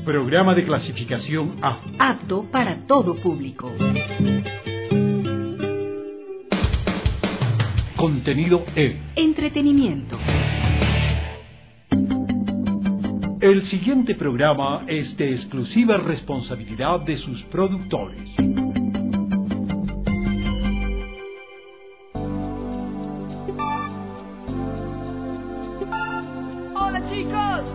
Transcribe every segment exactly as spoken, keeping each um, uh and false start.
Programa de clasificación A. Apto para todo público. Contenido E. Entretenimiento. El siguiente programa es de exclusiva responsabilidad de sus productores. Hola, chicos.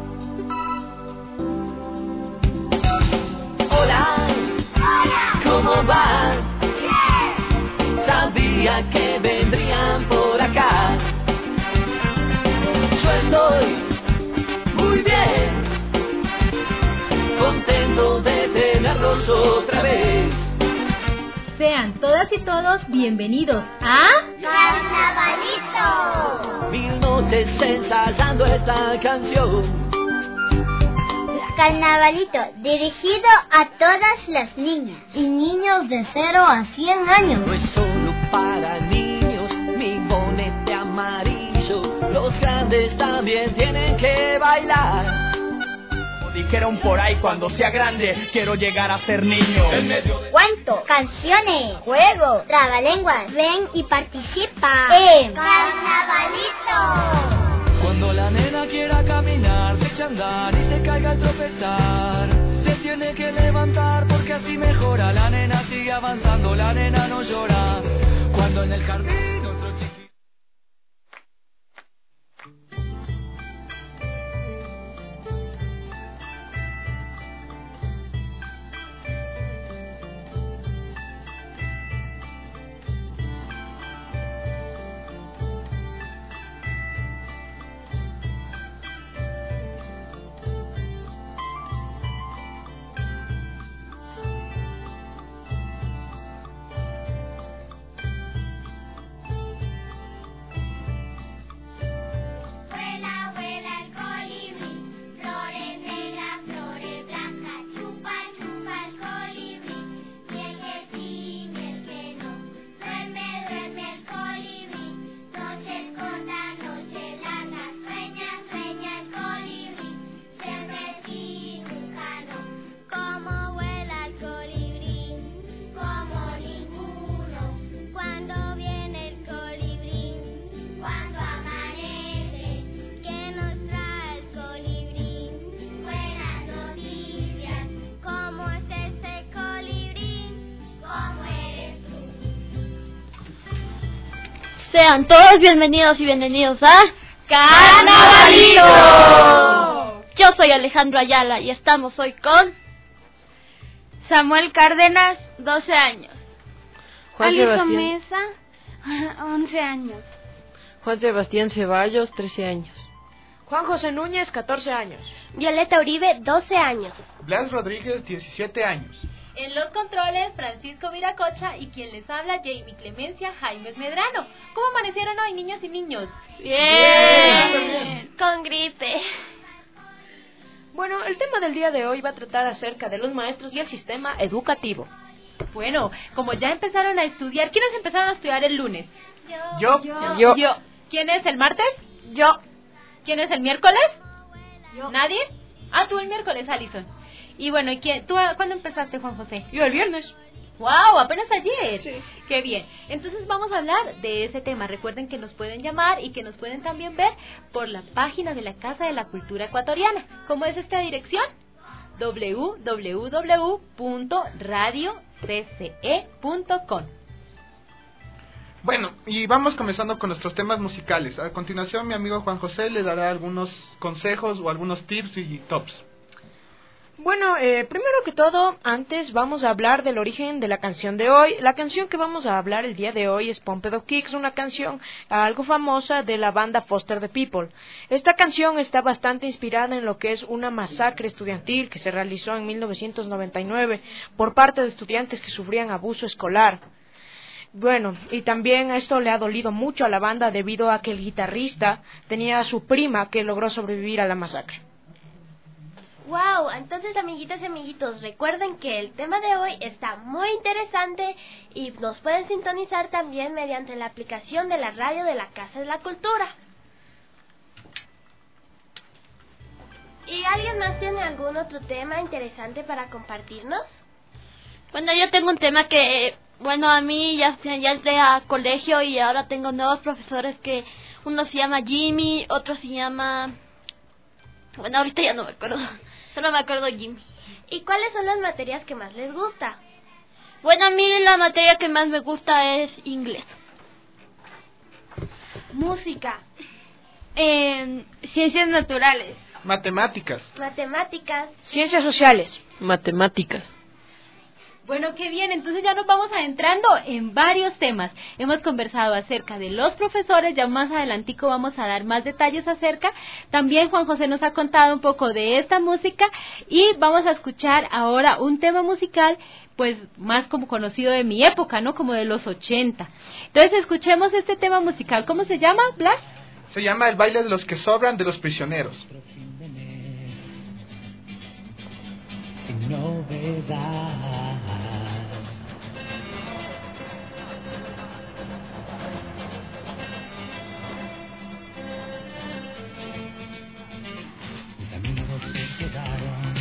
Hola. Hola. ¿Cómo va? Bien. Sabía que vendrían por acá. Yo estoy muy bien, contento de tenerlos otra vez. Sean todas y todos bienvenidos a Carnavalito. Mil noches ensayando esta canción. Carnavalito, dirigido a todas las niñas y niños de cero a cien años. No es solo para niños, mi bonete amarillo. Los grandes también tienen que bailar. Dijeron por ahí, cuando sea grande quiero llegar a ser niño. En medio de... Cuento, canciones, juegos, trabalenguas. Ven y participa en Carnavalito. Cuando la nena quiera caminar, se echa a andar y se caiga al tropezar, se tiene que levantar porque así mejora. La nena sigue avanzando, la nena no llora. Cuando en el jardín otro chiquito... Sean todos bienvenidos y bienvenidos a Carnavalito. Yo soy Alejandro Ayala y estamos hoy con Samuel Cárdenas, doce años. Juan Alison Sebastián Mesa, once años. Juan Sebastián Ceballos, trece años. Juan José Núñez, catorce años. Violeta Uribe, doce años. Blas Rodríguez, diecisiete años. En los controles, Francisco Viracocha y quien les habla, Jamie Clemencia Jaimes Medrano. ¿Cómo amanecieron hoy, niños y niños? Bien. Bien. Con gripe. Bueno, el tema del día de hoy va a tratar acerca de los maestros y el sistema educativo. Bueno, como ya empezaron a estudiar, ¿quiénes empezaron a estudiar el lunes? Yo. Yo. Yo. Yo. ¿Quién es el martes? Yo. ¿Quién es el miércoles? Yo. ¿Nadie? Ah, tú el miércoles, Alison. Y bueno, ¿y quién? ¿Tú cuándo empezaste, Juan José? Yo el viernes. ¡Wow! Apenas ayer. Sí. ¡Qué bien! Entonces vamos a hablar de ese tema. Recuerden que nos pueden llamar y que nos pueden también ver por la página de la Casa de la Cultura Ecuatoriana. ¿Cómo es esta dirección? doble u doble u doble u punto radio c c e punto com. Bueno, y vamos comenzando con nuestros temas musicales. A continuación, mi amigo Juan José le dará algunos consejos o algunos tips y tops. Bueno, eh, primero que todo, antes vamos a hablar del origen de la canción de hoy. La canción que vamos a hablar el día de hoy es Pumped Up Kicks, una canción algo famosa de la banda Foster the People. Esta canción está bastante inspirada en lo que es una masacre estudiantil que se realizó en mil novecientos noventa y nueve por parte de estudiantes que sufrían abuso escolar. Bueno, y también esto le ha dolido mucho a la banda debido a que el guitarrista tenía a su prima que logró sobrevivir a la masacre. Wow, entonces amiguitas y amiguitos, recuerden que el tema de hoy está muy interesante y nos pueden sintonizar también mediante la aplicación de la radio de la Casa de la Cultura. ¿Y alguien más tiene algún otro tema interesante para compartirnos? Bueno, yo tengo un tema que, bueno, a mí ya, ya entré a colegio y ahora tengo nuevos profesores que uno se llama Jimmy, otro se llama... Bueno, ahorita ya no me acuerdo, solo me acuerdo Jimmy. ¿Y cuáles son las materias que más les gusta? Bueno, a mí la materia que más me gusta es inglés. Música. Eh, ciencias naturales. Matemáticas. Matemáticas. Ciencias sociales. Matemáticas. Bueno, qué bien, entonces ya nos vamos adentrando en varios temas. Hemos conversado acerca de los profesores, ya más adelantico vamos a dar más detalles acerca. También Juan José nos ha contado un poco de esta música y vamos a escuchar ahora un tema musical, pues más como conocido de mi época, ¿no? Como de los ochenta. Entonces escuchemos este tema musical. ¿Cómo se llama, Blas? Se llama El baile de los que sobran de los prisioneros. Sin novedad. Mis amigos se quedaron,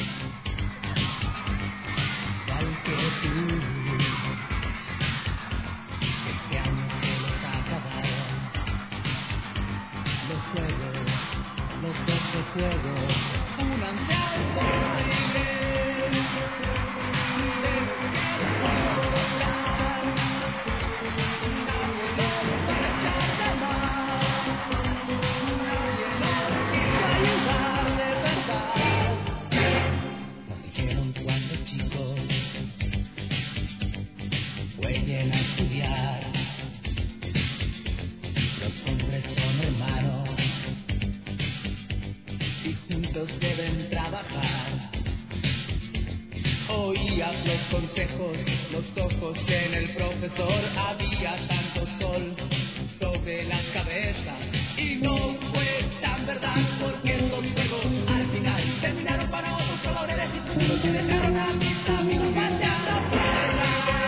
igual que tú. Este año se los acabaron. Los juegos, los dos de juego, únanse al baile. Pueden estudiar, los hombres son hermanos y juntos deben trabajar. Oías los consejos, los ojos en el profesor, había tanto sol sobre las cabezas y no fue tan verdad porque estos juegos al final terminaron para otros colores y futuros que dejaron a mis amigos marchando afuera.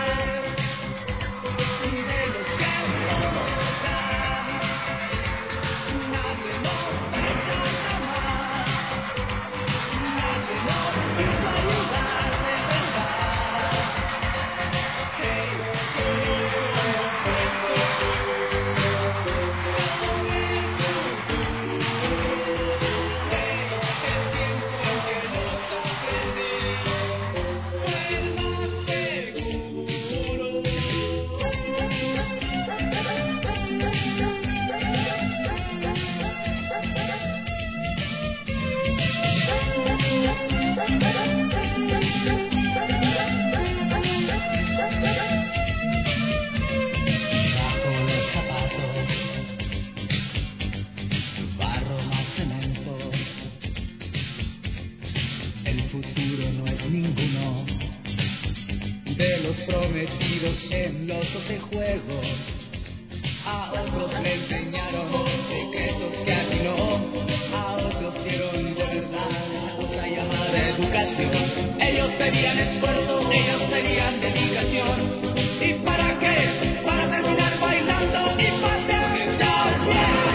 Prometidos en los de juegos, a otros le enseñaron secretos que aquí no, a otros dieron de verdad una cosa llamada educación. Ellos pedían esfuerzo, ellos pedían dedicación. ¿Y para qué? Para terminar bailando y paseando afuera.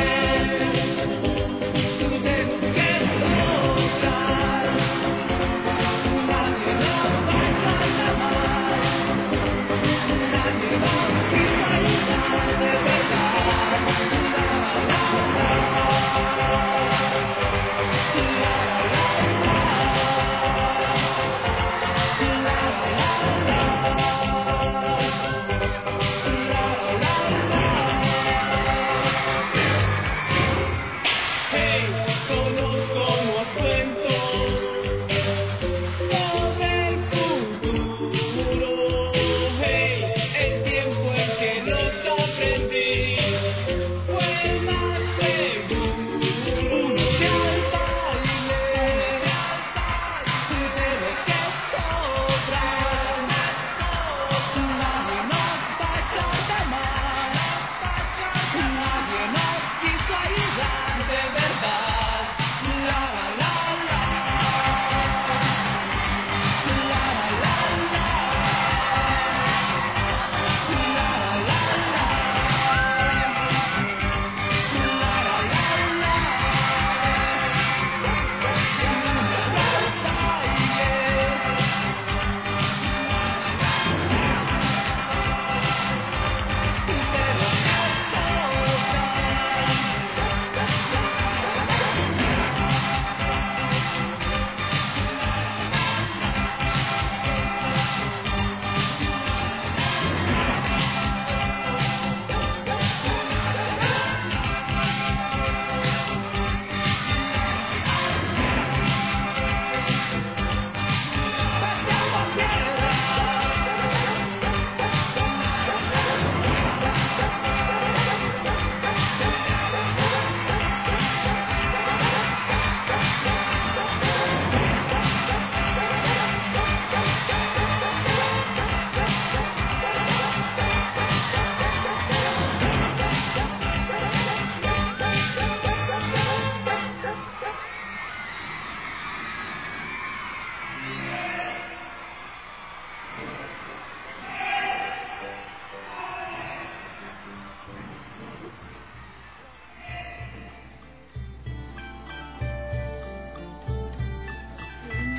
Tenemos que lograr, nadie nos va a echar la mano.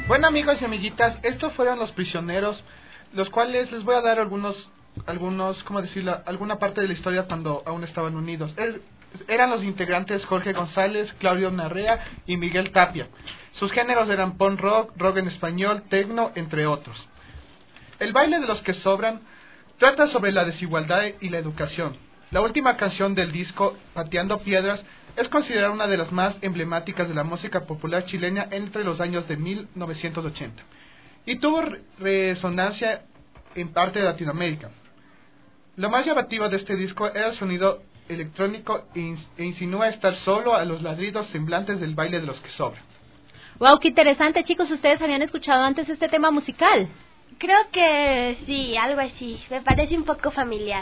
Bueno, amigos y amiguitas, estos fueron Los Prisioneros, los cuales les voy a dar algunos, algunos, ¿cómo decirlo? Alguna parte de la historia cuando aún estaban unidos. El, eran los integrantes Jorge González, Claudio Narrea y Miguel Tapia. Sus géneros eran punk rock, rock en español, techno, entre otros. El baile de los que sobran trata sobre la desigualdad y la educación. La última canción del disco, Pateando Piedras, es considerada una de las más emblemáticas de la música popular chilena entre los años de mil novecientos ochenta. Y tuvo resonancia en parte de Latinoamérica. Lo más llamativo de este disco era el sonido electrónico e insinúa estar solo a los ladridos semblantes del baile de los que sobran. Wow, qué interesante, chicos. ¿Ustedes habían escuchado antes este tema musical? Creo que sí, algo así. Me parece un poco familiar.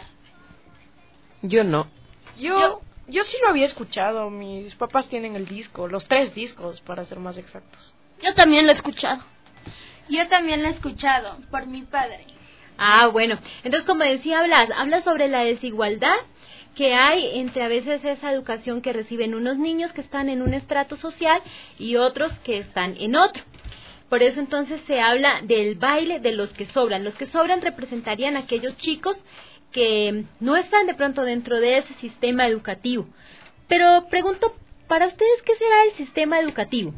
Yo no. Yo, yo, yo sí lo había escuchado. Mis papás tienen el disco, los tres discos, para ser más exactos. Yo también lo he escuchado. Yo también lo he escuchado, por mi padre. Ah, bueno. Entonces, como decía Blas, habla sobre la desigualdad que hay entre a veces esa educación que reciben unos niños que están en un estrato social y otros que están en otro. Por eso entonces se habla del baile de los que sobran. Los que sobran representarían a aquellos chicos que no están de pronto dentro de ese sistema educativo. Pero pregunto, para ustedes, ¿qué será el sistema educativo?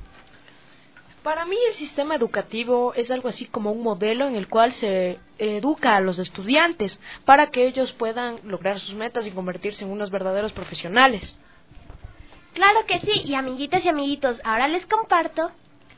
Para mí el sistema educativo es algo así como un modelo en el cual se educa a los estudiantes para que ellos puedan lograr sus metas y convertirse en unos verdaderos profesionales. Claro que sí, y amiguitas y amiguitos, ahora les comparto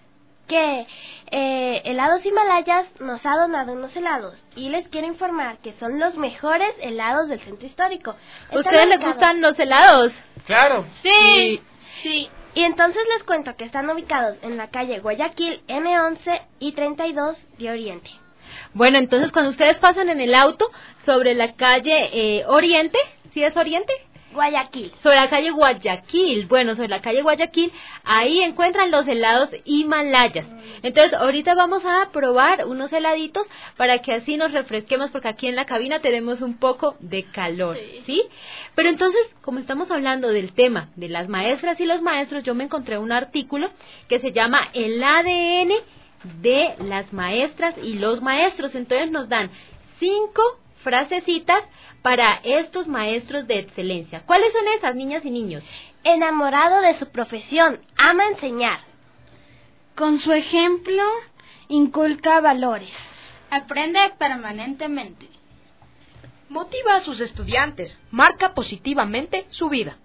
que eh, Helados Himalayas nos ha donado unos helados y les quiero informar que son los mejores helados del centro histórico. ¿Ustedes les gustan los helados? Claro. Sí, sí. Y entonces les cuento que están ubicados en la calle Guayaquil, eme once y treinta y dos de Oriente. Bueno, entonces cuando ustedes pasan en el auto sobre la calle eh, Oriente, ¿sí es Oriente? Guayaquil. Sobre la calle Guayaquil, bueno, sobre la calle Guayaquil, ahí encuentran los helados Himalayas. Entonces, ahorita vamos a probar unos heladitos para que así nos refresquemos, porque aquí en la cabina tenemos un poco de calor, ¿sí? ¿sí? Pero entonces, como estamos hablando del tema de las maestras y los maestros, yo me encontré un artículo que se llama El A D N de las maestras y los maestros. Entonces nos dan cinco frasecitas para estos maestros de excelencia. ¿Cuáles son esas, niñas y niños? Enamorado de su profesión, ama enseñar. Con su ejemplo, inculca valores. Aprende permanentemente. Motiva a sus estudiantes, marca positivamente su vida.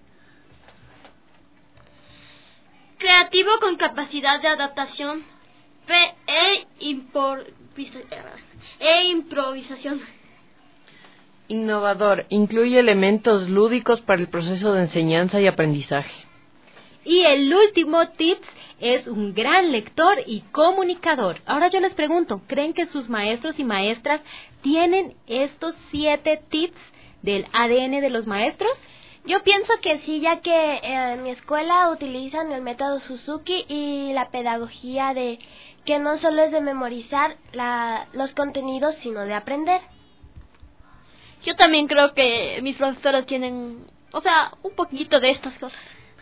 Creativo con capacidad de adaptación e, improvisa, e improvisación. Innovador, incluye elementos lúdicos para el proceso de enseñanza y aprendizaje. Y el último tips es un gran lector y comunicador. Ahora yo les pregunto, ¿creen que sus maestros y maestras tienen estos siete tips del A D N de los maestros? Yo pienso que sí, ya que eh, en mi escuela utilizan el método Suzuki y la pedagogía de que no solo es de memorizar la, los contenidos, sino de aprender. Yo también creo que mis profesores tienen, o sea, un poquito de estas cosas.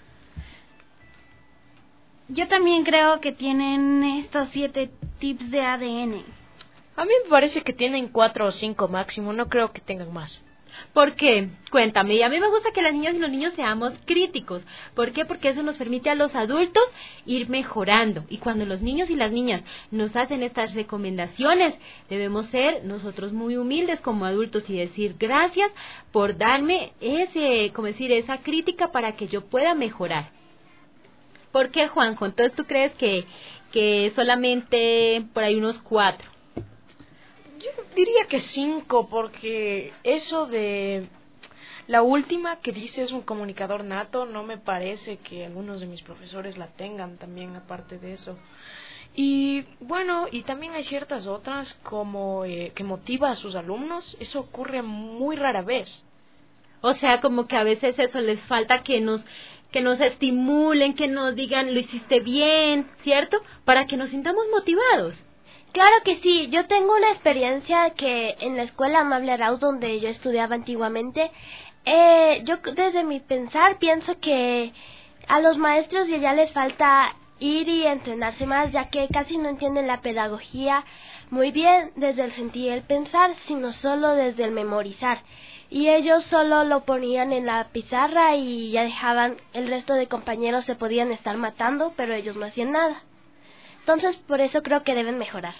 Yo también creo que tienen estos siete tips de A D N. A mí me parece que tienen cuatro o cinco máximo, no creo que tengan más. ¿Por qué? Cuéntame. Y a mí me gusta que las niñas y los niños seamos críticos. ¿Por qué? Porque eso nos permite a los adultos ir mejorando. Y cuando los niños y las niñas nos hacen estas recomendaciones, debemos ser nosotros muy humildes como adultos y decir gracias por darme ese, como decir, esa crítica para que yo pueda mejorar. ¿Por qué, Juanjo? Entonces, ¿tú crees que, que solamente por ahí unos cuatro? Yo diría que cinco, porque eso de la última que dice es un comunicador nato, no me parece que algunos de mis profesores la tengan también, aparte de eso. Y bueno, y también hay ciertas otras como eh, que motiva a sus alumnos, eso ocurre muy rara vez. O sea, como que a veces eso les falta que nos que nos estimulen, que nos digan lo hiciste bien, ¿cierto? Para que nos sintamos motivados. Claro que sí, yo tengo una experiencia que en la escuela Amable Arauz, donde yo estudiaba antiguamente, eh, yo desde mi pensar pienso que a los maestros ya les falta ir y entrenarse más, ya que casi no entienden la pedagogía muy bien desde el sentir y el pensar, sino solo desde el memorizar. Y ellos solo lo ponían en la pizarra y ya dejaban, el resto de compañeros se podían estar matando, pero ellos no hacían nada. Entonces, por eso creo que deben mejorar.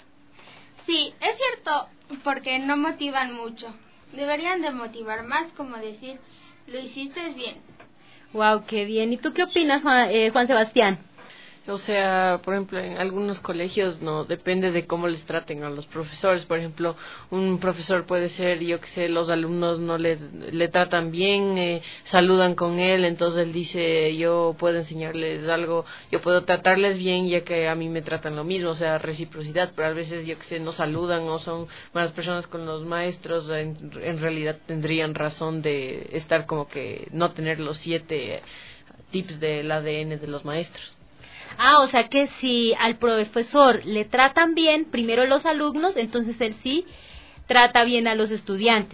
Sí, es cierto, porque no motivan mucho. Deberían de motivar más, como decir, lo hiciste bien. Wow, qué bien. ¿Y tú qué opinas, Juan, eh, Juan Sebastián? O sea, por ejemplo, en algunos colegios no depende de cómo les traten a los profesores. Por ejemplo, un profesor puede ser, yo que sé, los alumnos no le, le tratan bien, eh, saludan con él, entonces él dice, yo puedo enseñarles algo, yo puedo tratarles bien ya que a mí me tratan lo mismo, o sea, reciprocidad, pero a veces, yo que sé, no saludan o son malas personas con los maestros, en, en realidad tendrían razón de estar como que no tener los siete tips del A D N de los maestros. Ah, o sea que si al profesor le tratan bien, primero los alumnos, entonces él sí trata bien a los estudiantes.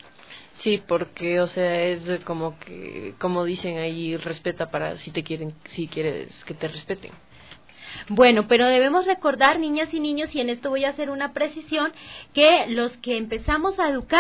Sí, porque, o sea, es como que, como dicen ahí, respeta para si te quieren, si quieres que te respeten. Bueno, pero debemos recordar, niñas y niños, y en esto voy a hacer una precisión, que los que empezamos a educar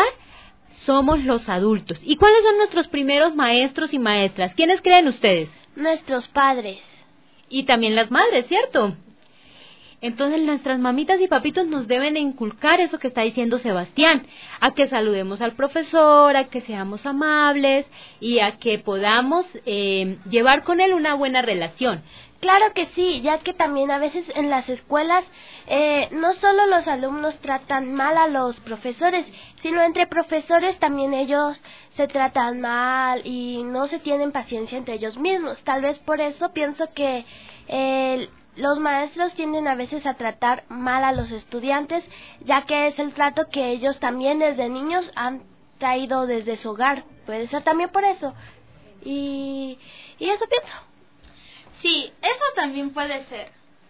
somos los adultos. ¿Y cuáles son nuestros primeros maestros y maestras? ¿Quiénes creen ustedes? Nuestros padres. Y también las madres, ¿cierto? Entonces nuestras mamitas y papitos nos deben inculcar eso que está diciendo Sebastián, a que saludemos al profesor, a que seamos amables y a que podamos eh, llevar con él una buena relación. Claro que sí, ya que también a veces en las escuelas eh, no solo los alumnos tratan mal a los profesores, sino entre profesores también ellos se tratan mal y no se tienen paciencia entre ellos mismos. Tal vez por eso pienso que eh, los maestros tienden a veces a tratar mal a los estudiantes, ya que es el trato que ellos también desde niños han traído desde su hogar. Puede ser también por eso. Y, y eso pienso. Sí, eso también puede ser.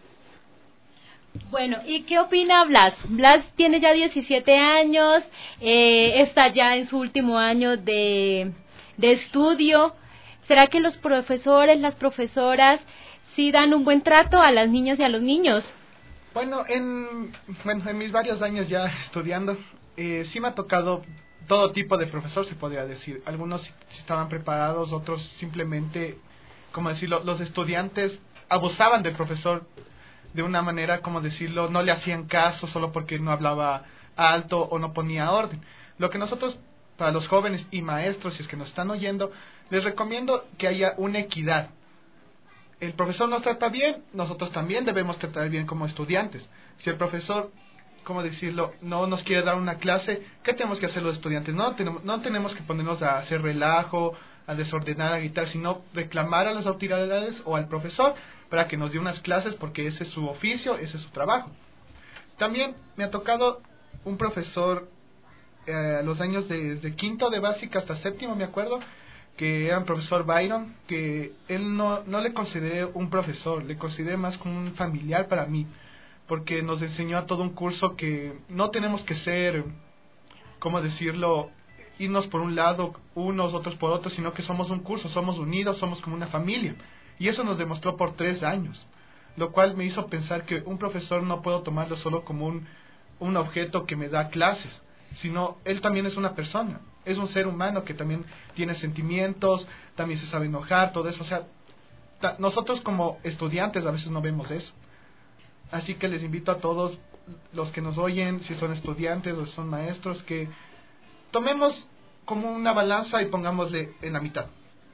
Bueno, ¿y qué opina Blas? Blas tiene ya diecisiete años, eh, está ya en su último año de, de estudio. ¿Será que los profesores, las profesoras, sí dan un buen trato a las niñas y a los niños? Bueno, en, bueno, en mis varios años ya estudiando, eh, sí me ha tocado todo tipo de profesor, se podría decir. Algunos sí estaban preparados, otros simplemente, como decirlo, los estudiantes abusaban del profesor de una manera, como decirlo, no le hacían caso solo porque no hablaba alto o no ponía orden. Lo que nosotros, para los jóvenes y maestros, si es que nos están oyendo, les recomiendo que haya una equidad. El profesor nos trata bien, nosotros también debemos tratar bien como estudiantes. Si el profesor, ¿cómo decirlo?, no nos quiere dar una clase, ¿qué tenemos que hacer los estudiantes? No tenemos, no tenemos que ponernos a hacer relajo, a desordenar, a gritar, sino reclamar a las autoridades o al profesor para que nos dé unas clases, porque ese es su oficio, ese es su trabajo. También me ha tocado un profesor eh, a los años de, desde quinto de básica hasta séptimo, me acuerdo, que era un profesor Byron, que él no, no le consideré un profesor, le consideré más como un familiar para mí, porque nos enseñó a todo un curso que no tenemos que ser, ¿cómo decirlo?, irnos por un lado, unos, otros por otros, sino que somos un curso, somos unidos, somos como una familia. Y eso nos demostró por tres años, lo cual me hizo pensar que un profesor no puedo tomarlo solo como un, un objeto que me da clases, sino él también es una persona, es un ser humano que también tiene sentimientos, también se sabe enojar, todo eso. O sea, ta, nosotros como estudiantes a veces no vemos eso. Así que les invito a todos los que nos oyen, si son estudiantes o son maestros, que tomemos como una balanza y pongámosle en la mitad.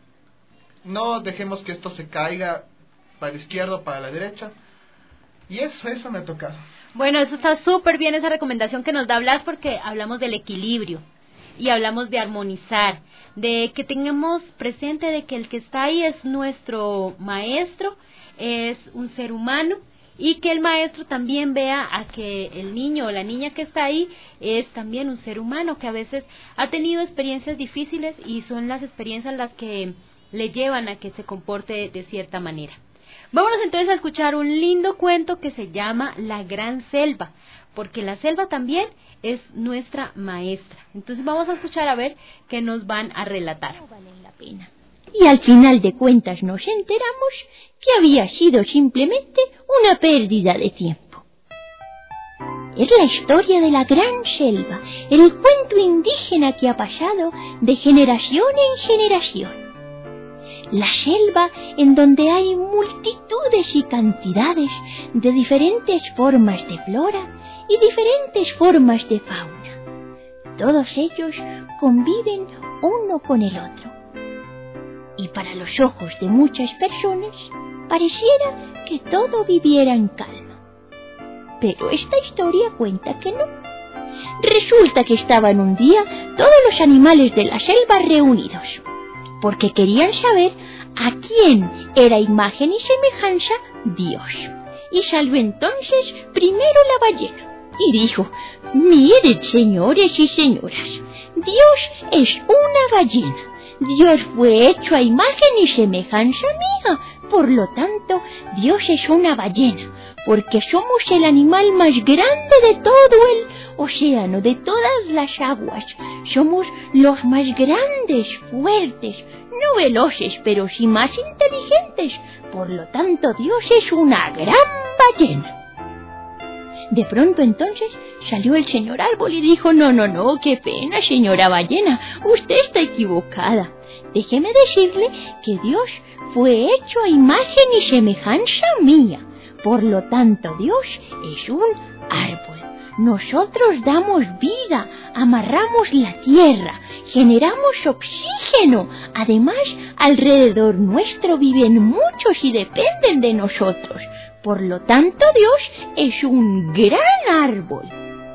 No dejemos que esto se caiga para la izquierda o para la derecha. Y eso, eso me ha tocado. Bueno, eso está súper bien, esa recomendación que nos da Blas, porque hablamos del equilibrio y hablamos de armonizar, de que tengamos presente de que el que está ahí es nuestro maestro, es un ser humano, y que el maestro también vea a que el niño o la niña que está ahí es también un ser humano que a veces ha tenido experiencias difíciles y son las experiencias las que le llevan a que se comporte de cierta manera. Vámonos entonces a escuchar un lindo cuento que se llama La Gran Selva, porque la selva también es nuestra maestra. Entonces vamos a escuchar a ver qué nos van a relatar. No valen la pena. Y al final de cuentas nos enteramos que había sido simplemente una pérdida de tiempo. Es la historia de la gran selva, el cuento indígena que ha pasado de generación en generación. La selva en donde hay multitudes y cantidades de diferentes formas de flora y diferentes formas de fauna. Todos ellos conviven uno con el otro. Y para los ojos de muchas personas pareciera que todo viviera en calma. Pero esta historia cuenta que no. Resulta que estaban un día todos los animales de la selva reunidos, porque querían saber a quién era imagen y semejanza Dios. Y salió entonces primero la ballena y dijo: miren, señores y señoras, Dios es una ballena. Dios fue hecho a imagen y semejanza mía. Por lo tanto, Dios es una ballena, porque somos el animal más grande de todo el océano, de todas las aguas. Somos los más grandes, fuertes, no veloces, pero sí más inteligentes. Por lo tanto, Dios es una gran ballena. De pronto entonces salió el señor árbol y dijo: no, no, no, qué pena, señora ballena, usted está equivocada. Déjeme decirle que Dios fue hecho a imagen y semejanza mía. Por lo tanto, Dios es un árbol. Nosotros damos vida, amarramos la tierra, generamos oxígeno. Además, alrededor nuestro viven muchos y dependen de nosotros. Por lo tanto, Dios es un gran árbol.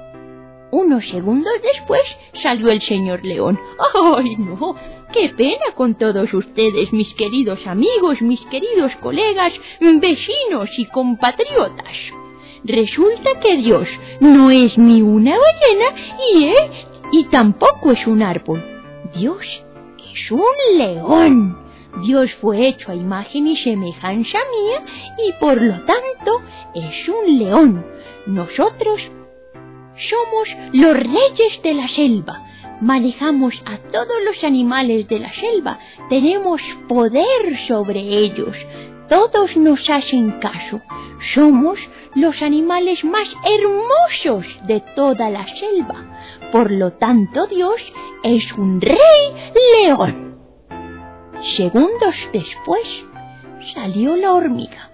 Unos segundos después salió el señor león. ¡Ay, no! ¡Qué pena con todos ustedes, mis queridos amigos, mis queridos colegas, vecinos y compatriotas! Resulta que Dios no es ni una ballena y, él, y tampoco es un árbol. Dios es un león. Dios fue hecho a imagen y semejanza mía y por lo tanto es un león. Nosotros somos los reyes de la selva. Manejamos a todos los animales de la selva. Tenemos poder sobre ellos. Todos nos hacen caso. Somos los animales más hermosos de toda la selva. Por lo tanto, Dios es un rey león. Segundos después salió la hormiga.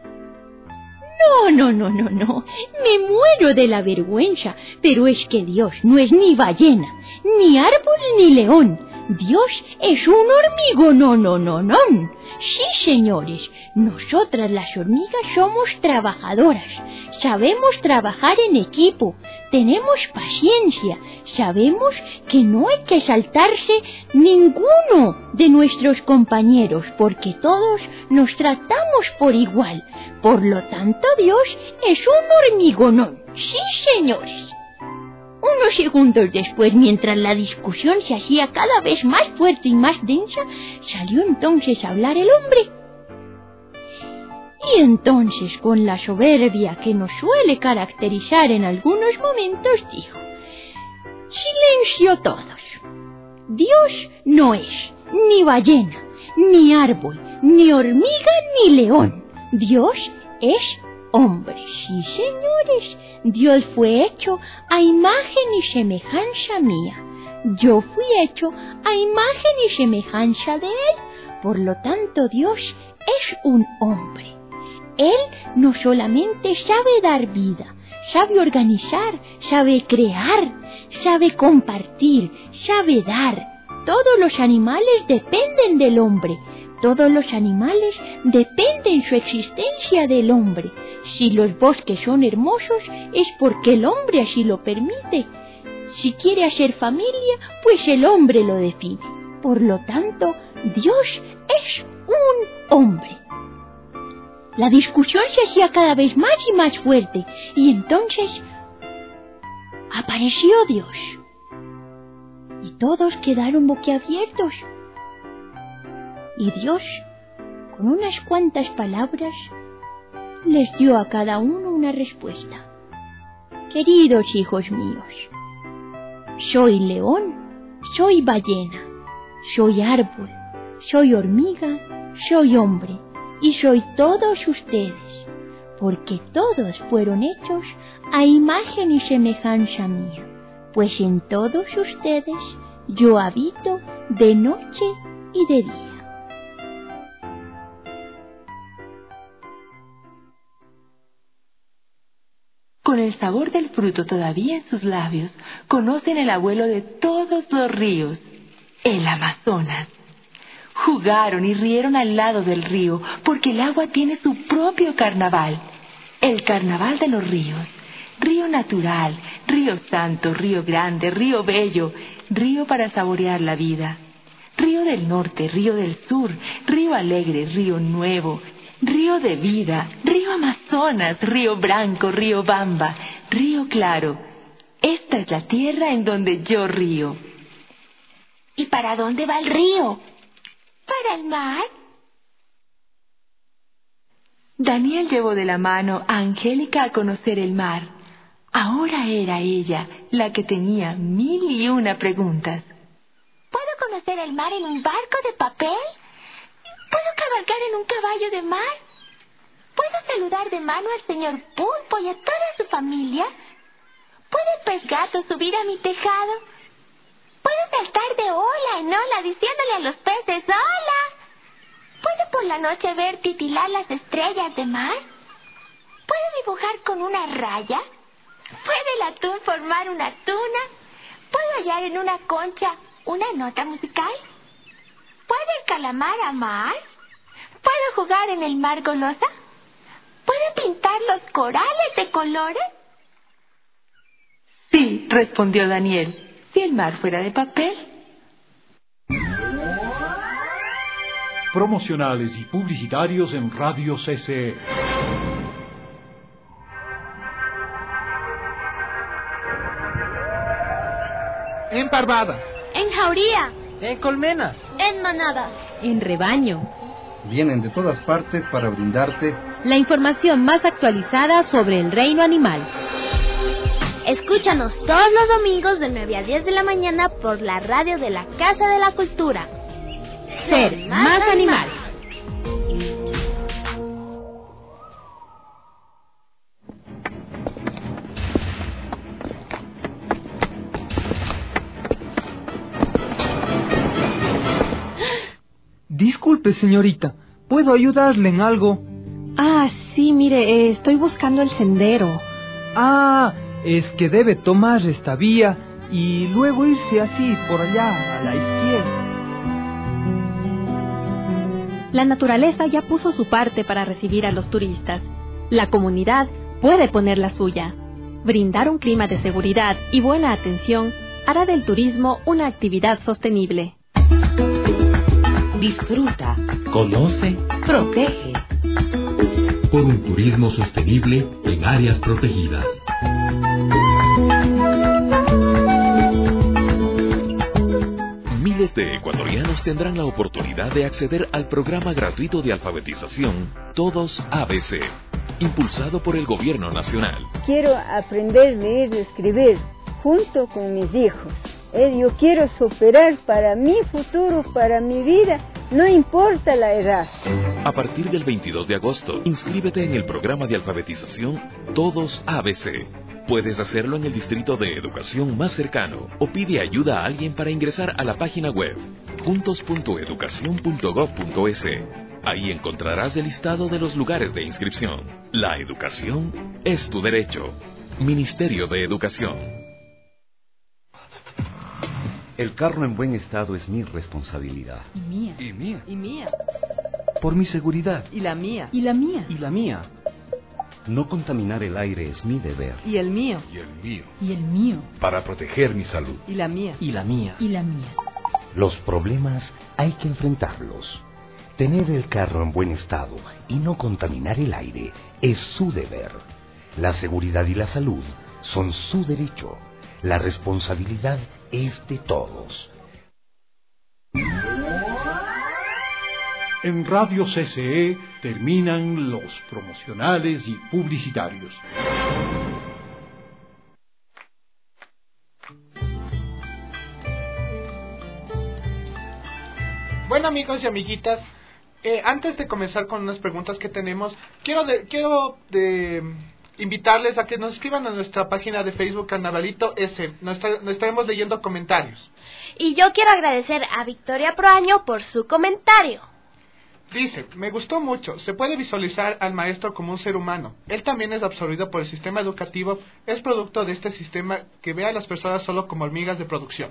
No, no, no, no, no. Me muero de la vergüenza. Pero es que Dios no es ni ballena, ni árbol, ni león. Dios es un hormigo. No, no, no, no. Sí, señores. Nosotras las hormigas somos trabajadoras. Sabemos trabajar en equipo. Tenemos paciencia. Sabemos que no hay que saltarse ninguno de nuestros compañeros, porque todos nos tratamos por igual. Por lo tanto, Dios es un hormigonón. Sí, señores. Unos segundos después, mientras la discusión se hacía cada vez más fuerte y más densa, salió entonces a hablar el hombre. Y entonces, con la soberbia que nos suele caracterizar en algunos momentos, dijo: silencio todos. Dios no es ni ballena, ni árbol, ni hormiga, ni león. Dios es hombre. Sí, señores. Dios fue hecho a imagen y semejanza mía. Yo fui hecho a imagen y semejanza de Él. Por lo tanto, Dios es un hombre. Él no solamente sabe dar vida, sabe organizar, sabe crear, sabe compartir, sabe dar. Todos los animales dependen del hombre. Todos los animales dependen su existencia del hombre. Si los bosques son hermosos, es porque el hombre así lo permite. Si quiere hacer familia, pues el hombre lo define. Por lo tanto, Dios es un hombre. La discusión se hacía cada vez más y más fuerte, y entonces apareció Dios. Y todos quedaron boquiabiertos. Y Dios, con unas cuantas palabras, les dio a cada uno una respuesta. Queridos hijos míos, soy león, soy ballena, soy árbol, soy hormiga, soy hombre, y soy todos ustedes, porque todos fueron hechos a imagen y semejanza mía, pues en todos ustedes yo habito de noche y de día. Con el sabor del fruto todavía en sus labios, conocen el abuelo de todos los ríos, el Amazonas. Jugaron y rieron al lado del río, porque el agua tiene su propio carnaval, el carnaval de los ríos. Río natural, río santo, río grande, río bello, río para saborear la vida. Río del norte, río del sur, río alegre, río nuevo, río de vida, río Amazonas, río Branco, río Bamba, río claro. Esta es la tierra en donde yo río. ¿Y para dónde va el río? ¿Para el mar? Daniel llevó de la mano a Angélica a conocer el mar. Ahora era ella la que tenía mil y una preguntas. ¿Puedo conocer el mar en un barco de papel? ¿Puedo cabalgar en un caballo de mar? ¿Puedo saludar de mano al señor Pulpo y a toda su familia? ¿Puede el pez gato subir a mi tejado? ¿Puedo saltar de ola en ola diciéndole a los peces ¡hola! ¿Puedo por la noche ver titilar las estrellas de mar? ¿Puedo dibujar con una raya? ¿Puede el atún formar una tuna? ¿Puedo hallar en una concha una nota musical? ¿Puede el calamar amar? ¿Puedo jugar en el mar golosa? ¿Puedo pintar los corales de colores? Sí, respondió Daniel. Si el mar fuera de papel. Promocionales y publicitarios en Radio C C E. En parvada. En jauría. En colmena. En manada. En rebaño. Vienen de todas partes para brindarte la información más actualizada sobre el reino animal. Escúchanos todos los domingos de nueve a diez de la mañana por la radio de la Casa de la Cultura. Ser más animal. Disculpe, señorita, ¿puedo ayudarle en algo? Ah, sí, mire, eh, estoy buscando el sendero. Ah, es que debe tomar esta vía y luego irse así por allá, a la izquierda. La naturaleza ya puso su parte para recibir a los turistas. La comunidad puede poner la suya. Brindar un clima de seguridad y buena atención hará del turismo una actividad sostenible. Disfruta, conoce, protege. Por un turismo sostenible en áreas protegidas. Miles de ecuatorianos tendrán la oportunidad de acceder al programa gratuito de alfabetización Todos A B C, impulsado por el Gobierno Nacional. Quiero aprender a leer y escribir junto con mis hijos. Eh, yo quiero superar para mi futuro, para mi vida, no importa la edad. A partir del veintidós de agosto, inscríbete en el programa de alfabetización Todos A B C. Puedes hacerlo en el distrito de educación más cercano o pide ayuda a alguien para ingresar a la página web juntos punto educación punto gob punto es. Ahí encontrarás el listado de los lugares de inscripción. La educación es tu derecho. Ministerio de Educación. El carro en buen estado es mi responsabilidad. Y mía. Y mía. Y mía. Por mi seguridad. Y la mía. Y la mía. Y la mía. No contaminar el aire es mi deber. Y el mío. Y el mío. Y el mío. Para proteger mi salud. Y la mía. Y la mía. Y la mía. Los problemas hay que enfrentarlos. Tener el carro en buen estado y no contaminar el aire es su deber. La seguridad y la salud son su derecho. La responsabilidad es de todos. En Radio C C E terminan los promocionales y publicitarios. Bueno, amigos y amiguitas, eh, antes de comenzar con unas preguntas que tenemos, quiero de, quiero de, invitarles a que nos escriban a nuestra página de Facebook Carnavalito S. Nos, nos estaremos leyendo comentarios. Y yo quiero agradecer a Victoria Proaño por su comentario. Dice, me gustó mucho, se puede visualizar al maestro como un ser humano. Él también es absorbido por el sistema educativo, es producto de este sistema que ve a las personas solo como hormigas de producción.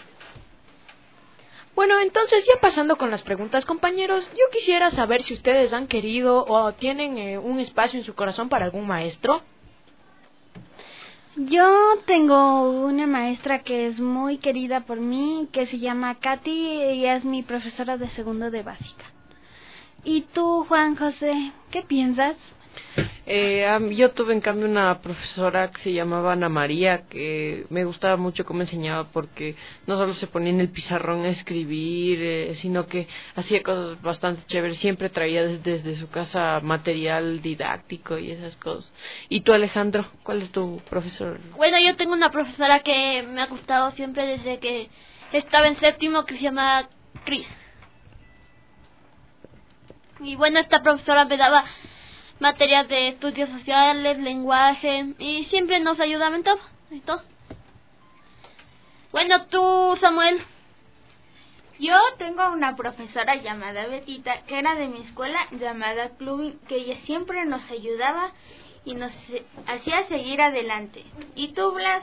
Bueno, entonces ya pasando con las preguntas, compañeros, yo quisiera saber si ustedes han querido o tienen eh, un espacio en su corazón para algún maestro. Yo tengo una maestra que es muy querida por mí, que se llama Katy, y es mi profesora de segundo de básica. ¿Y tú, Juan José, qué piensas? Eh, yo tuve en cambio una profesora que se llamaba Ana María, que me gustaba mucho cómo enseñaba, porque no solo se ponía en el pizarrón a escribir, eh, sino que hacía cosas bastante chéveres, siempre traía desde, desde su casa material didáctico y esas cosas. ¿Y tú, Alejandro, cuál es tu profesor? Bueno, yo tengo una profesora que me ha gustado siempre desde que estaba en séptimo, que se llama Cris. Y bueno, esta profesora me daba materias de estudios sociales, lenguaje, y siempre nos ayudaba en todo, en todo. Bueno, tú, Samuel. Yo tengo una profesora llamada Betita, que era de mi escuela, llamada Clubin, que ella siempre nos ayudaba y nos hacía seguir adelante. ¿Y tú, Blas?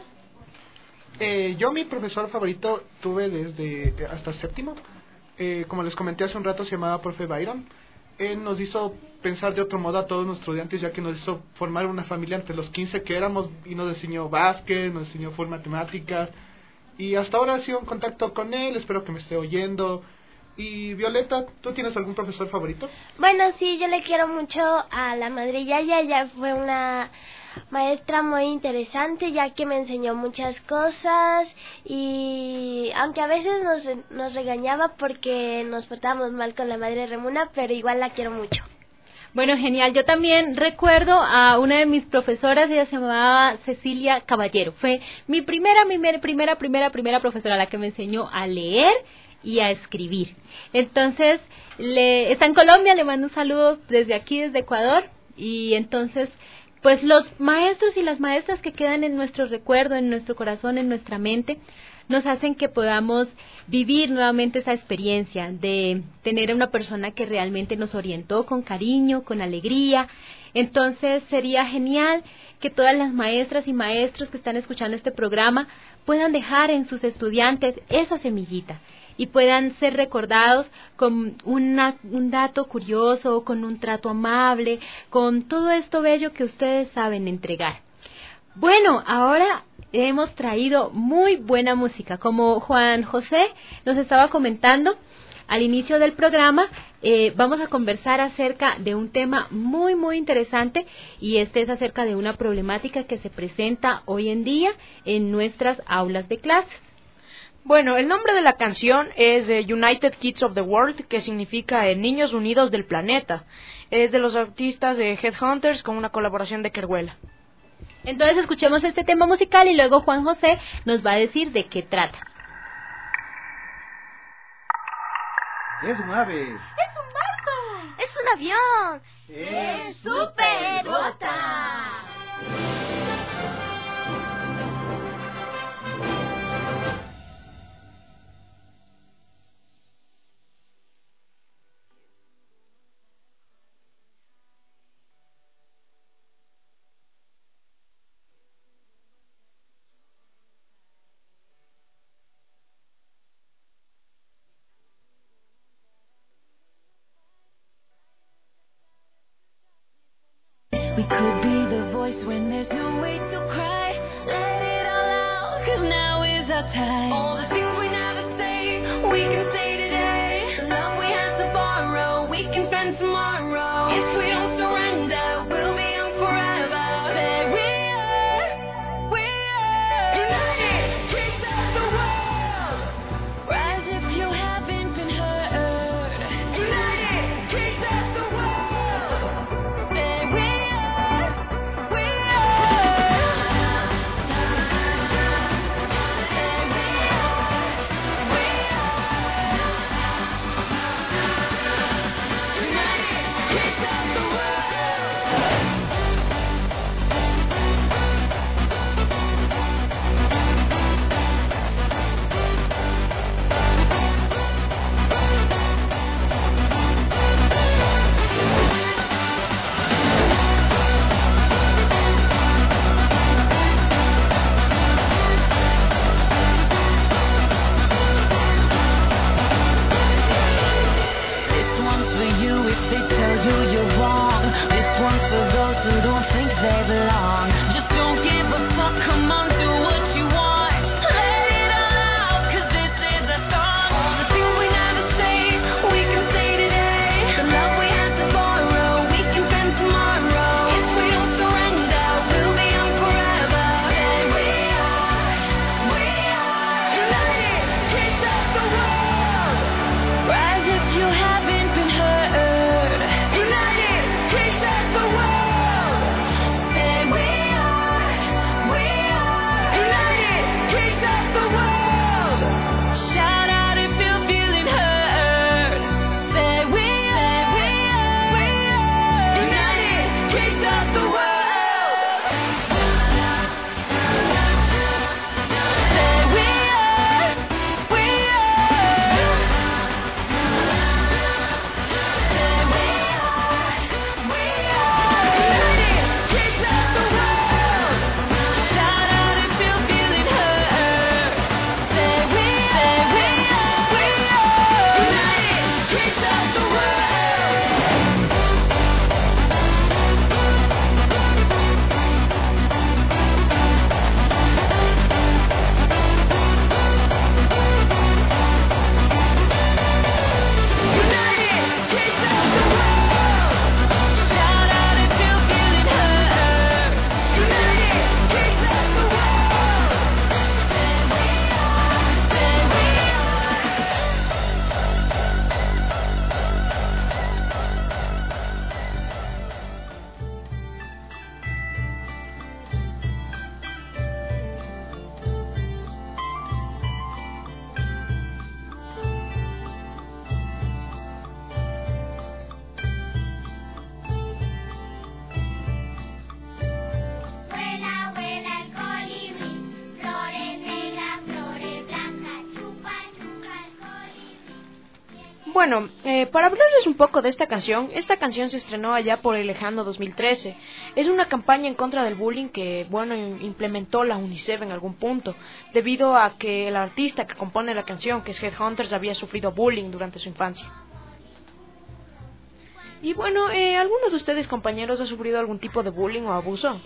Eh, yo mi profesor favorito tuve desde hasta séptimo. Eh, como les comenté hace un rato, se llamaba profe Byron. Él nos hizo pensar de otro modo a todos nuestros estudiantes, ya que nos hizo formar una familia entre los quince que éramos, y nos enseñó básquet, nos enseñó full matemáticas, y hasta ahora he sido en contacto con él, espero que me esté oyendo. Y Violeta, ¿tú tienes algún profesor favorito? Bueno, sí, yo le quiero mucho a la madre Yaya, ella fue una maestra muy interesante, ya que me enseñó muchas cosas, y aunque a veces nos, nos regañaba porque nos portábamos mal con la madre Remuna, pero igual la quiero mucho. Bueno, genial. Yo también recuerdo a una de mis profesoras, ella se llamaba Cecilia Caballero. Fue mi primera, mi primera, primera, primera profesora, la que me enseñó a leer y a escribir. Entonces, le, está en Colombia, le mando un saludo desde aquí, desde Ecuador, y entonces, pues los maestros y las maestras que quedan en nuestro recuerdo, en nuestro corazón, en nuestra mente, nos hacen que podamos vivir nuevamente esa experiencia de tener a una persona que realmente nos orientó con cariño, con alegría. Entonces sería genial que todas las maestras y maestros que están escuchando este programa puedan dejar en sus estudiantes esa semillita y puedan ser recordados con una, un dato curioso, con un trato amable, con todo esto bello que ustedes saben entregar. Bueno, ahora hemos traído muy buena música. Como Juan José nos estaba comentando al inicio del programa, eh, vamos a conversar acerca de un tema muy, muy interesante, y este es acerca de una problemática que se presenta hoy en día en nuestras aulas de clases. Bueno, el nombre de la canción es eh, United Kids of the World, que significa eh, Niños Unidos del Planeta. Es de los artistas de Headhunters con una colaboración de Keruela. Entonces escuchemos este tema musical y luego Juan José nos va a decir de qué trata. Es un ave. ¡Es un barco! ¡Es un avión! ¡Es Superbota! We could be the voice when there's no way to cry. Let it all out, 'cause now is our time. All the things we never say, we can say today. The love we had to borrow, we can spend tomorrow. If we don't surrender, we'll be young forever. There we are, we are united, reset the world. Rise if you haven't been heard. United, reset the world. There we are. We are. Bueno, eh, para hablarles un poco de esta canción, esta canción se estrenó allá por el lejano dos mil trece. Es una campaña en contra del bullying que, bueno, implementó la UNICEF en algún punto, debido a que el artista que compone la canción, que es Headhunters, había sufrido bullying durante su infancia. Y bueno, eh, ¿alguno de ustedes, compañeros, ha sufrido algún tipo de bullying o abuso?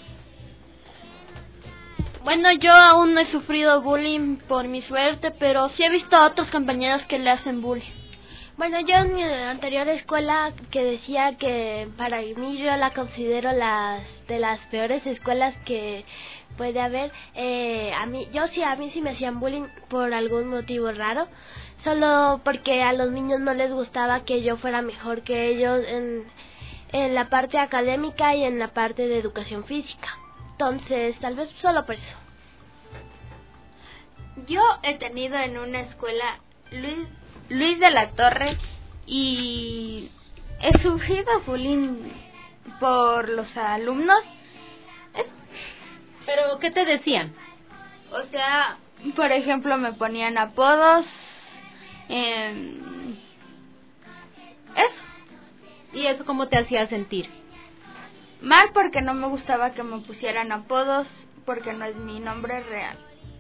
Bueno, yo aún no he sufrido bullying por mi suerte, pero sí he visto a otros compañeros que le hacen bullying. Bueno, yo en mi anterior escuela, que decía que para mí yo la considero las de las peores escuelas que puede haber, eh, a mí yo sí a mí sí me hacían bullying por algún motivo raro, solo porque a los niños no les gustaba que yo fuera mejor que ellos en en la parte académica y en la parte de educación física. Entonces, tal vez solo por eso. Yo he tenido en una escuela Luis Luis de la Torre y he sufrido bullying por los alumnos. Es... ¿Pero qué te decían? O sea, por ejemplo, me ponían apodos. Eh... Eso. ¿Y eso cómo te hacía sentir? Mal, porque no me gustaba que me pusieran apodos, porque no es mi nombre real.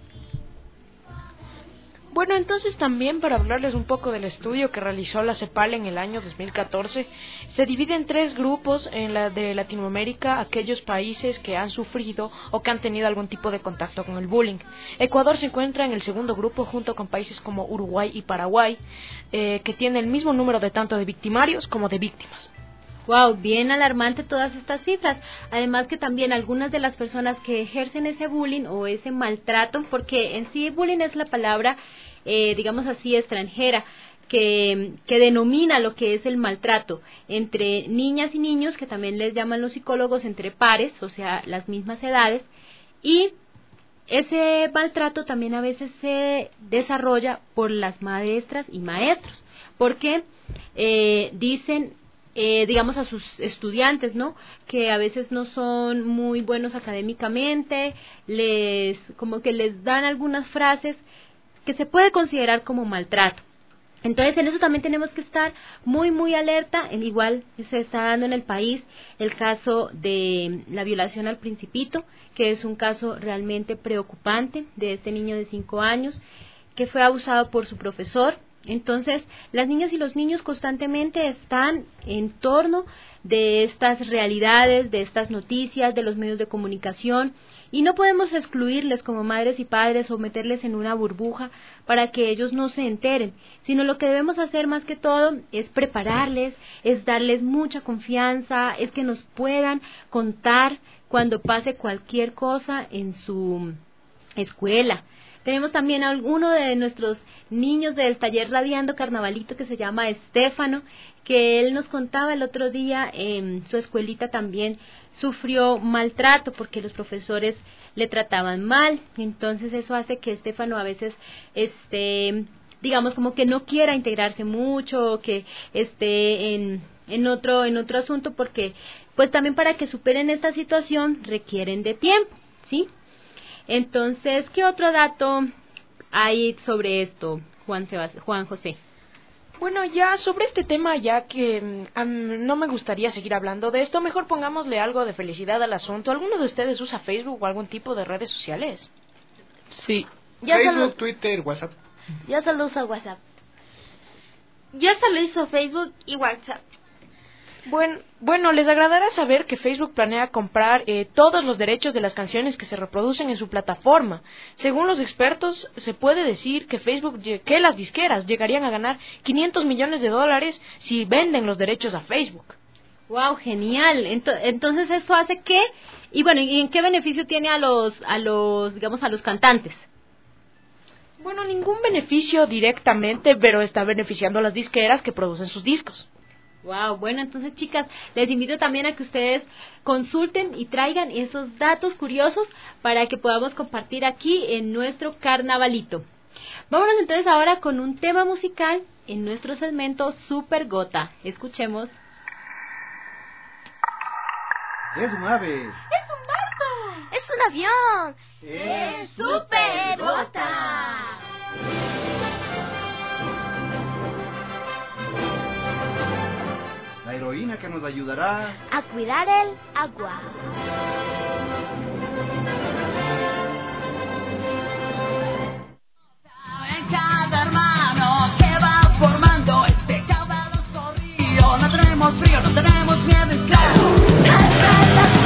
Bueno, entonces también para hablarles un poco del estudio que realizó la CEPAL en el año dos mil catorce, se divide en tres grupos en la de Latinoamérica, aquellos países que han sufrido o que han tenido algún tipo de contacto con el bullying. Ecuador se encuentra en el segundo grupo junto con países como Uruguay y Paraguay, eh, que tiene el mismo número de tanto de victimarios como de víctimas. Wow, bien alarmante todas estas cifras. Además que también algunas de las personas que ejercen ese bullying o ese maltrato, porque en sí bullying es la palabra, eh, digamos así, extranjera, que, que denomina lo que es el maltrato entre niñas y niños, que también les llaman los psicólogos entre pares, o sea, las mismas edades, y ese maltrato también a veces se desarrolla por las maestras y maestros, porque eh, dicen... Eh, digamos a sus estudiantes, ¿no? Que a veces no son muy buenos académicamente, les como que les dan algunas frases que se puede considerar como maltrato. Entonces en eso también tenemos que estar muy muy alerta. En igual se está dando en el país el caso de la violación al Principito, que es un caso realmente preocupante de este niño de cinco años que fue abusado por su profesor. Entonces, las niñas y los niños constantemente están en torno de estas realidades, de estas noticias, de los medios de comunicación, y no podemos excluirles como madres y padres o meterles en una burbuja para que ellos no se enteren, sino lo que debemos hacer más que todo es prepararles, es darles mucha confianza, es que nos puedan contar cuando pase cualquier cosa en su escuela. Tenemos también a alguno de nuestros niños del taller Radiando Carnavalito que se llama Estefano, que él nos contaba el otro día en su escuelita también sufrió maltrato porque los profesores le trataban mal. Entonces eso hace que Estefano a veces esté, digamos, como que no quiera integrarse mucho, o que esté en, en otro, en otro asunto, porque pues también para que superen esta situación requieren de tiempo, ¿sí? Entonces, ¿qué otro dato hay sobre esto, Juan, Sebast- Juan José? Bueno, ya sobre este tema, ya que um, no me gustaría seguir hablando de esto, mejor pongámosle algo de felicidad al asunto. ¿Alguno de ustedes usa Facebook o algún tipo de redes sociales? Sí. Yo Facebook, solo, Twitter, WhatsApp. yo solo uso WhatsApp. Yo solo uso Facebook y WhatsApp. Bueno, bueno, les agradará saber que Facebook planea comprar eh, todos los derechos de las canciones que se reproducen en su plataforma. Según los expertos, se puede decir que Facebook, que las disqueras llegarían a ganar quinientos millones de dólares si venden los derechos a Facebook. Wow, genial. Ento- entonces esto hace que, y bueno, ¿y en qué beneficio tiene a los, a los, digamos, a los cantantes? Bueno, ningún beneficio directamente, pero está beneficiando a las disqueras que producen sus discos. Wow, bueno, entonces chicas, les invito también a que ustedes consulten y traigan esos datos curiosos para que podamos compartir aquí en nuestro carnavalito. Vámonos entonces ahora con un tema musical en nuestro segmento Super Gota. Escuchemos. Es un ave. ¡Es un barco! ¡Es un avión! ¡Es Super Gota! que nos ayudará a cuidar el agua. En cada hermano que va formando este caudaloso río, no tenemos frío, no tenemos miedo, es claro. Esta es la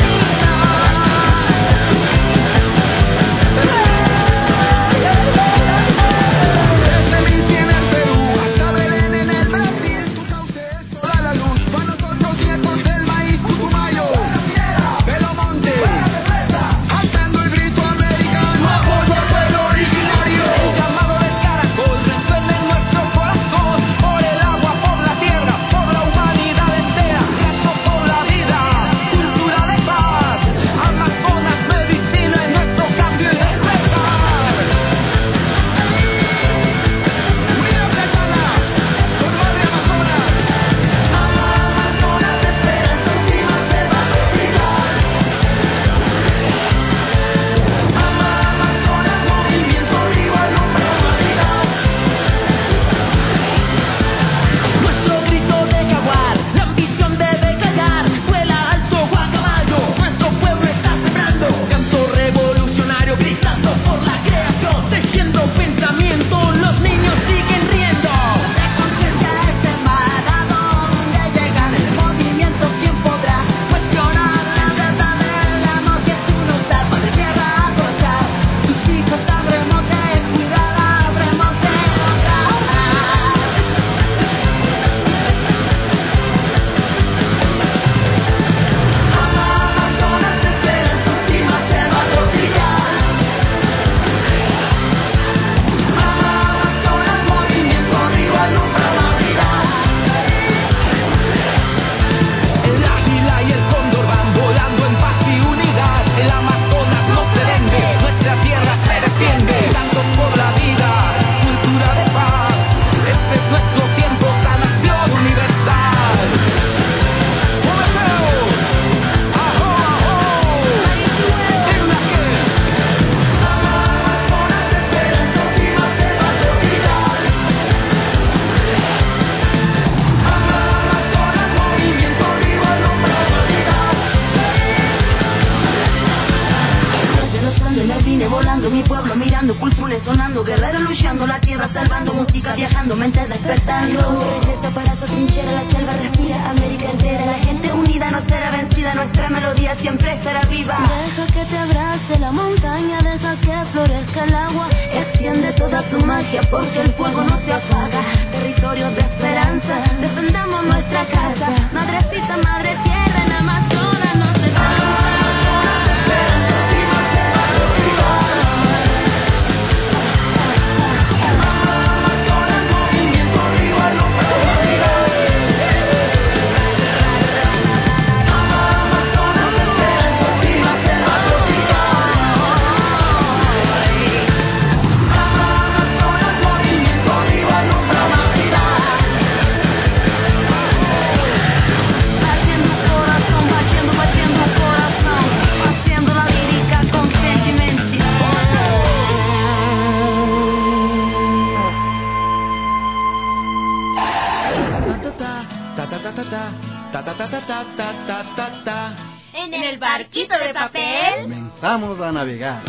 En el barquito de papel comenzamos a navegar.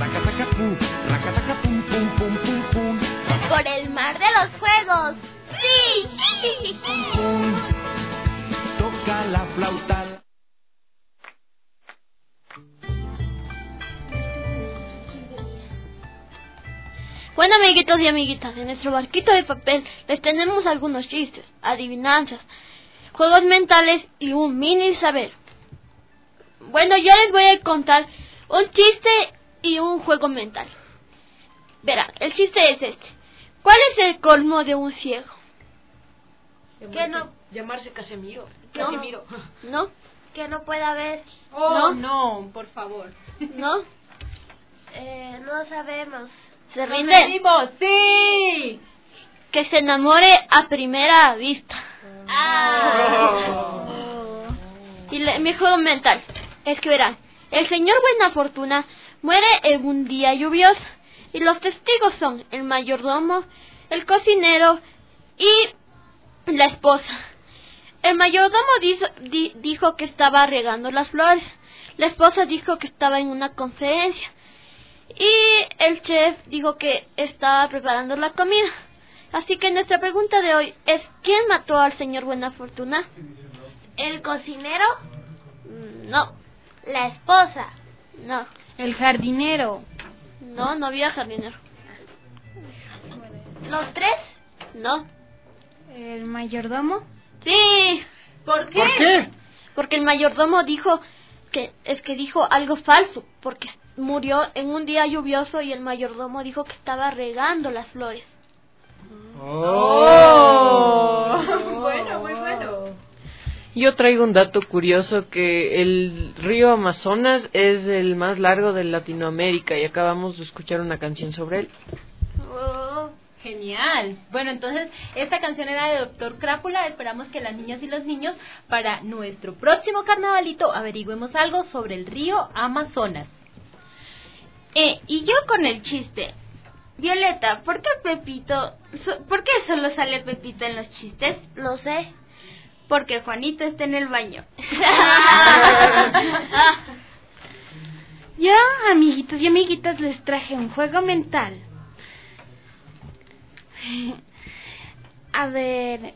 Por el mar de los juegos. ¡Sí! Toca la flauta. Bueno, amiguitos y amiguitas, en nuestro barquito de papel les tenemos algunos chistes, adivinanzas, juegos mentales y un mini saber. Bueno, yo les voy a contar un chiste y un juego mental. Verán, el chiste es este. ¿Cuál es el colmo de un ciego? Que no llamarse Casemiro. Casemiro. ¿No? Que no pueda ver. Oh, no, no, por favor. ¿No? Eh, no sabemos. ¿Se rinden? ¡Sí! Que se enamore a primera vista. Ah. Oh. Y le, mi juego mental es que verán, el señor Buena Fortuna muere en un día lluvioso y los testigos son el mayordomo, el cocinero y la esposa. El mayordomo dijo, di, dijo que estaba regando las flores. La esposa dijo que estaba en una conferencia. Y el chef dijo que estaba preparando la comida. Así que nuestra pregunta de hoy es: ¿quién mató al señor Buena Fortuna? ¿El cocinero? No. ¿La esposa? No. ¿El jardinero? No, no había jardinero. ¿Los tres? No. ¿El mayordomo? Sí. ¿Por qué? ¿Por qué? Porque el mayordomo dijo que es que dijo algo falso, porque murió en un día lluvioso y el mayordomo dijo que estaba regando las flores. Oh. Bueno, muy bueno. Yo traigo un dato curioso, que el río Amazonas es el más largo de Latinoamérica y acabamos de escuchar una canción sobre él. Oh, genial. Bueno, entonces esta canción era de Doctor Crápula. Esperamos que las niñas y los niños para nuestro próximo carnavalito averigüemos algo sobre el río Amazonas. Eh, y yo con el chiste. Violeta, ¿por qué Pepito, so, ¿por qué solo sale Pepito en los chistes? No sé. Porque Juanito está en el baño. Yo, amiguitos y amiguitas, les traje un juego mental. A ver.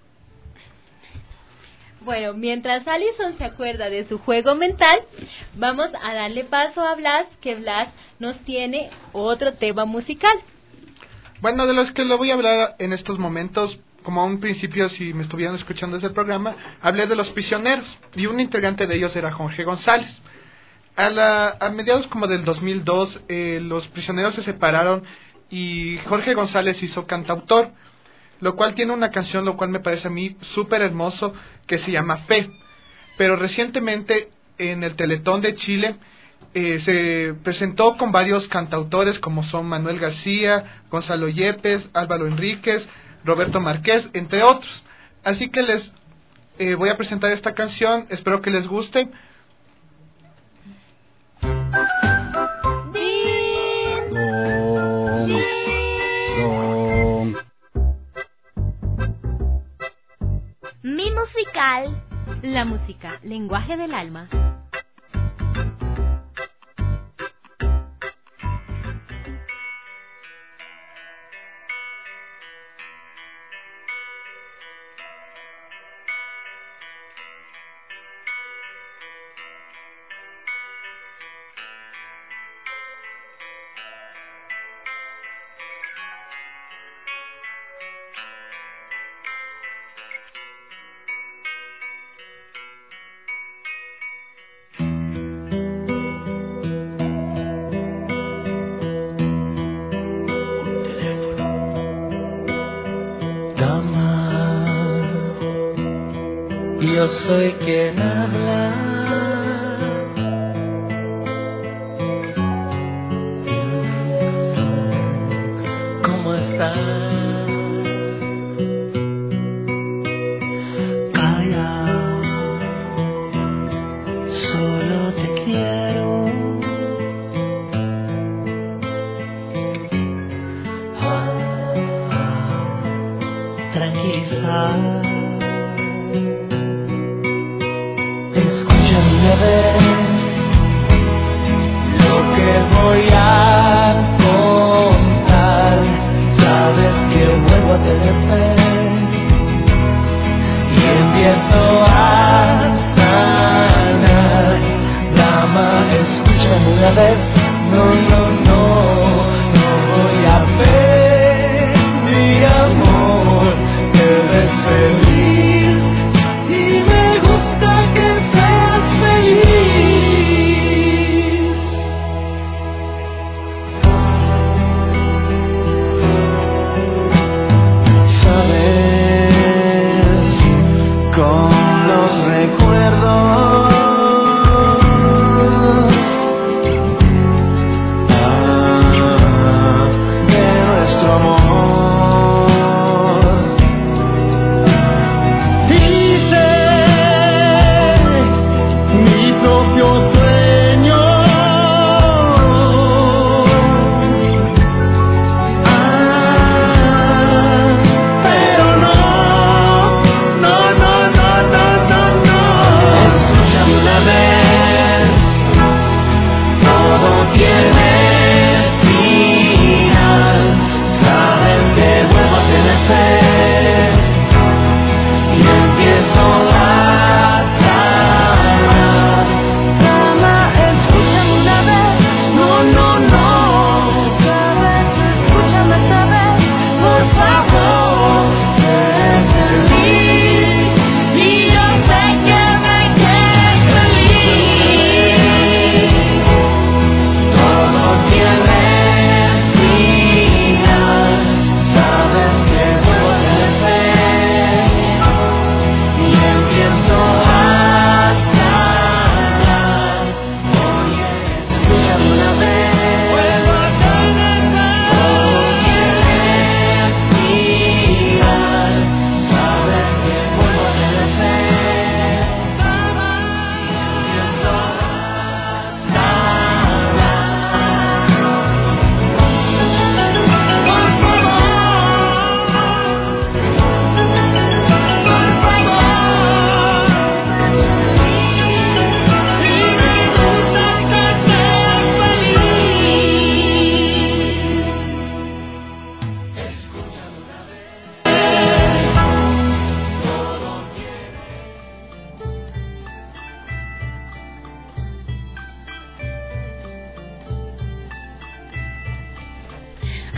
Bueno, mientras Alison se acuerda de su juego mental, vamos a darle paso a Blas, que Blas nos tiene otro tema musical. Bueno, de los que lo voy a hablar en estos momentos, como a un principio, si me estuvieran escuchando desde el programa, hablé de los prisioneros, y un integrante de ellos era Jorge González. A, la, a mediados como del dos mil dos, eh, los prisioneros se separaron y Jorge González hizo cantautor, lo cual tiene una canción, lo cual me parece a mí súper hermoso, que se llama Fe. Pero recientemente, en el Teletón de Chile, eh, se presentó con varios cantautores, como son Manuel García, Gonzalo Yepes, Álvaro Enríquez, Roberto Márquez, entre otros. Así que les eh, voy a presentar esta canción, espero que les guste. Mi musical. La música, lenguaje del alma. Yo soy quien habla. ¿Cómo estás? Calla, solo te quiero. Ah, ah, tranquilizar. Escúchame una vez lo que voy a contar. Sabes que vuelvo a tener fe y empiezo a sanar. Dama, escúchame una vez. No, no, no, no voy a pedir amor. Te ves feliz.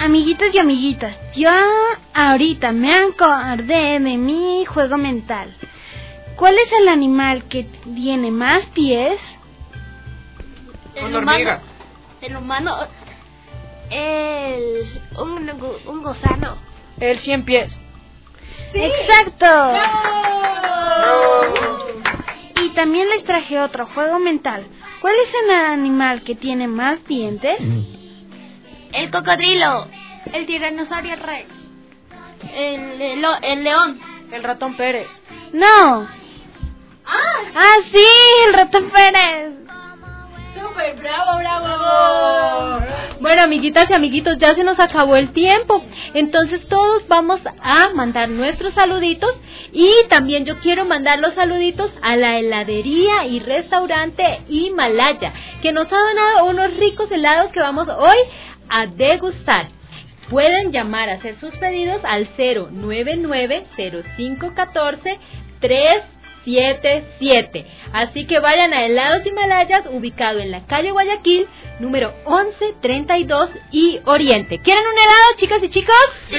Amiguitos y amiguitas, yo ahorita me acordé de mi juego mental. ¿Cuál es el animal que tiene más pies? El humano. El humano. El... Un, un gusano. El cien pies. ¡Sí! ¡Exacto! ¡Bravo! Y también les traje otro juego mental. ¿Cuál es el animal que tiene más dientes? El cocodrilo. El tiranosaurio rex. El, el, el león. El ratón Pérez. No. Ah, ah sí, el ratón Pérez. Súper, bravo, bravo. Bueno, amiguitas y amiguitos, ya se nos acabó el tiempo. Entonces todos vamos a mandar nuestros saluditos. Y también yo quiero mandar los saluditos a la heladería y restaurante Himalaya, que nos ha donado unos ricos helados que vamos hoy a degustar. Pueden llamar a hacer sus pedidos al cero nueve nueve cero cinco uno cuatro tres siete siete. Así que vayan a Helados Himalayas, ubicado en la calle Guayaquil, número once treinta y dos y Oriente. ¿Quieren un helado, chicas y chicos? ¡Sí!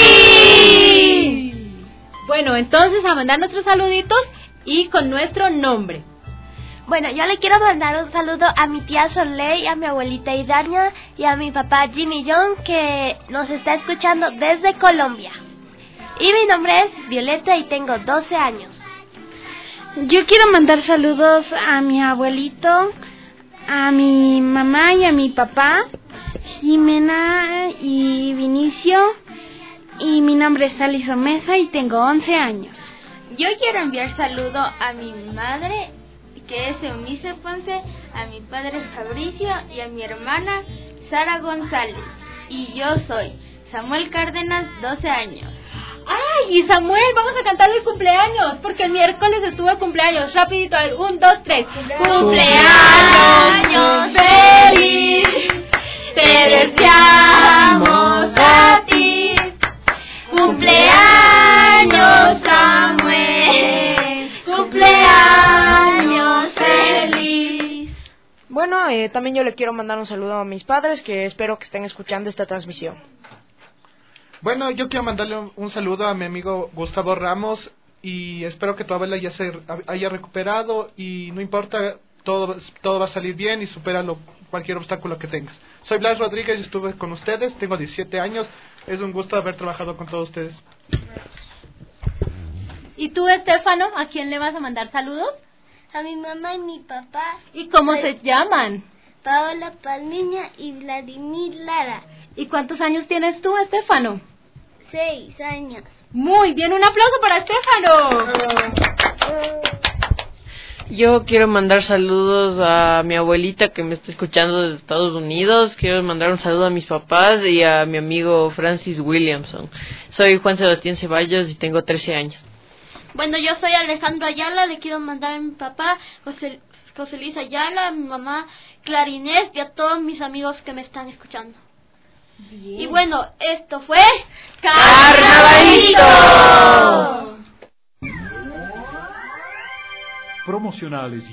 ¡Sí! Bueno, entonces a mandar nuestros saluditos y con nuestro nombre. Bueno, yo le quiero mandar un saludo a mi tía Soleil, a mi abuelita Idaña y a mi papá Jimmy John, que nos está escuchando desde Colombia. Y mi nombre es Violeta y tengo doce años. Yo quiero mandar saludos a mi abuelito, a mi mamá y a mi papá, Jimena y Vinicio, y mi nombre es Alison Mesa y tengo once años. Yo quiero enviar saludo a mi madre, que es Eunice Ponce, a mi padre Fabricio y a mi hermana Sara González. Y yo soy Samuel Cárdenas, doce años. ¡Ay! Y Samuel, vamos a cantarle el cumpleaños, porque el miércoles estuvo de cumpleaños. Rapidito, a ver, un, dos, tres. ¡Cumpleaños feliz! Te deseamos a ti. ¡Cumpleaños, Samuel! ¡Cumpleaños feliz! Bueno, eh, también yo le quiero mandar un saludo a mis padres, que espero que estén escuchando esta transmisión. Bueno, yo quiero mandarle un, un saludo a mi amigo Gustavo Ramos y espero que tu abuela ya se haya recuperado y no importa, todo, todo va a salir bien y supéralo cualquier obstáculo que tengas. Soy Blas Rodríguez y estuve con ustedes, tengo diecisiete años, es un gusto haber trabajado con todos ustedes. ¿Y tú, Estefano, a quién le vas a mandar saludos? A mi mamá y mi papá. ¿Y cómo Soy se llaman? Paola Palmiña y Vladimir Lara. ¿Y cuántos años tienes tú, Estefano? Seis años. Muy bien, un aplauso para Estefano. Yo quiero mandar saludos a mi abuelita que me está escuchando desde Estados Unidos. Quiero mandar un saludo a mis papás y a mi amigo Francis Williamson. Soy Juan Sebastián Ceballos y tengo trece años. Bueno, yo soy Alejandro Ayala, le quiero mandar a mi papá José, José Luis Ayala, a mi mamá Clarinés y a todos mis amigos que me están escuchando. Bien. Y bueno, esto fue Carnavalito. Promocionales